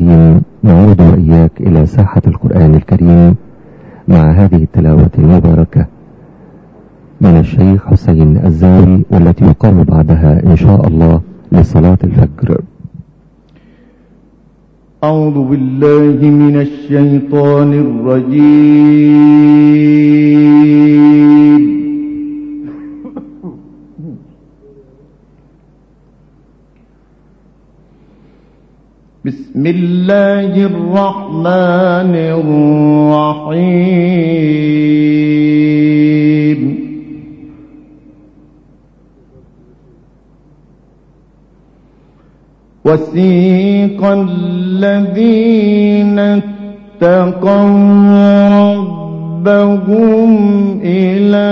الكريم، نعود وإياك إلى ساحة القرآن الكريم مع هذه التلاوة المباركة من الشيخ حسين الزاوي، والتي يقام بعدها إن شاء الله لصلاة الفجر. أعوذ بالله من الشيطان الرجيم. بسم الله الرحمن الرحيم. وسيق الذين اتقوا ربهم إلى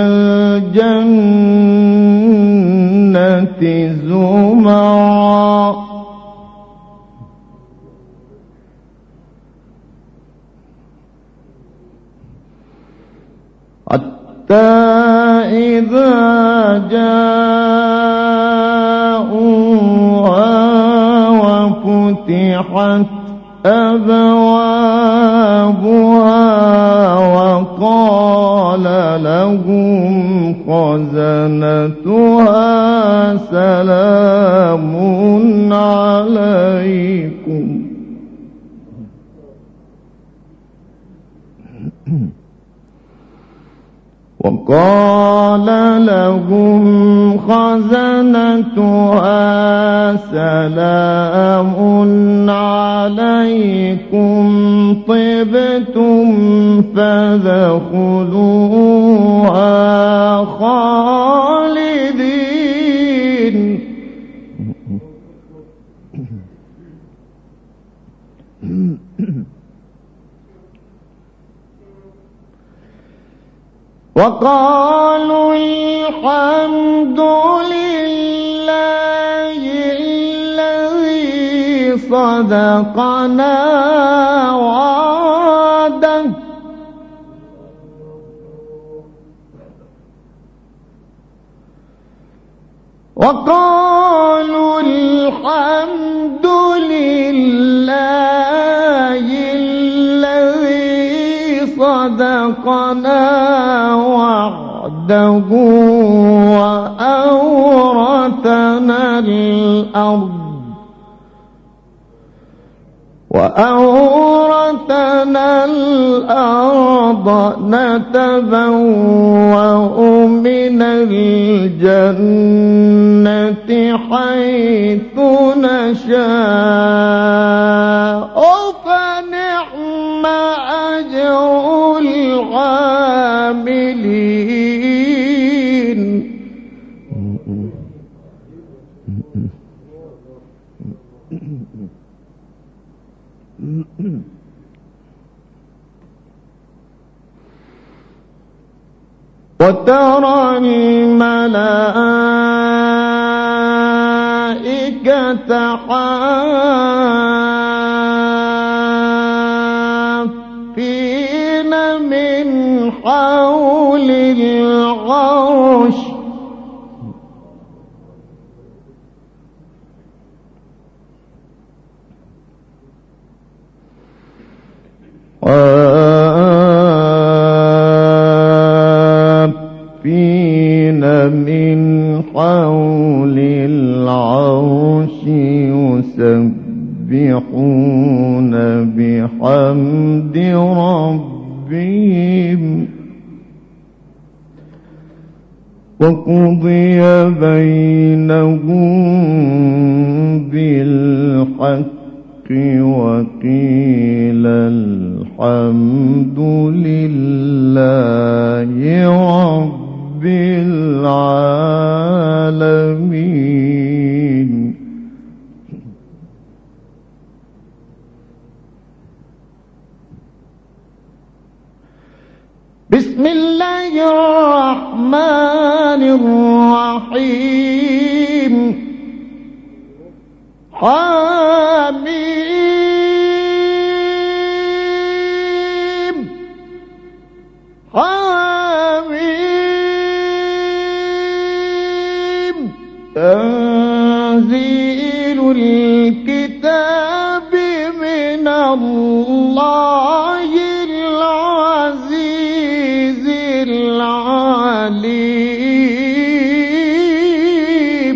الجنة زمرا حتى إذا جاءوها وفتحت أبوابها وقال لهم خزنتها سلام عليكم وقال لهم خزنتها سلام عليكم طبتم فادخلوها خالدين. وقالوا الحمد لله الذي صدقنا وعده وقالوا الحمد لله الذي صدقنا وعده وأورثنا الأرض نتبوأ من الجنة حيث نشاء فنعم أجر العاملين. وترى الملائكة حافين من حول العرش من حول العرش يسبحون بحمد ربهم وقضي بينهم بالحق وقيل الحمد لله رب العالمين. بسم الله الرحمن الرحيم. حميم حميم تنزيل الكتاب من الله العزيز العليم.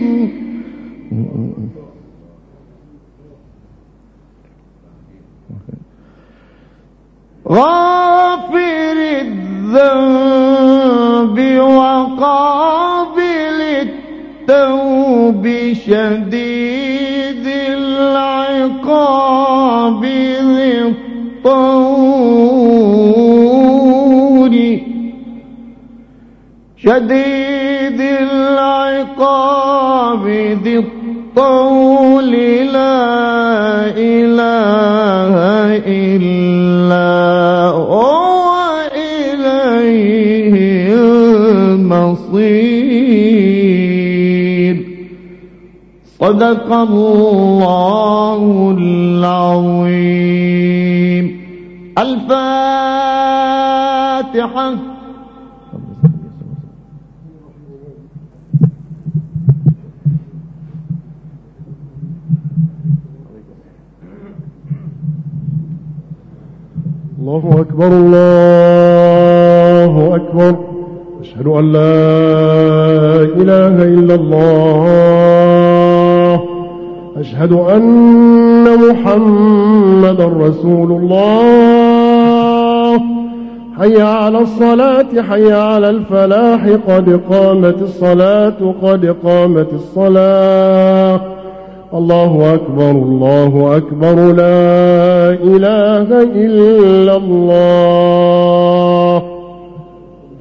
غافر الذنب وقابل التوب شديد العقاب ذي الطول شديد العقاب ذي الطول لا إله إلا هو إليه المصير. صدق الله العظيم. الفاتحة. الله أكبر الله أكبر. أشهد أن لا إله إلا الله. أشهد أن محمدا رسول الله. حي على الصلاة حي على الفلاح قد قامت الصلاة قد قامت الصلاة. الله أكبر الله أكبر لا إله إلا الله.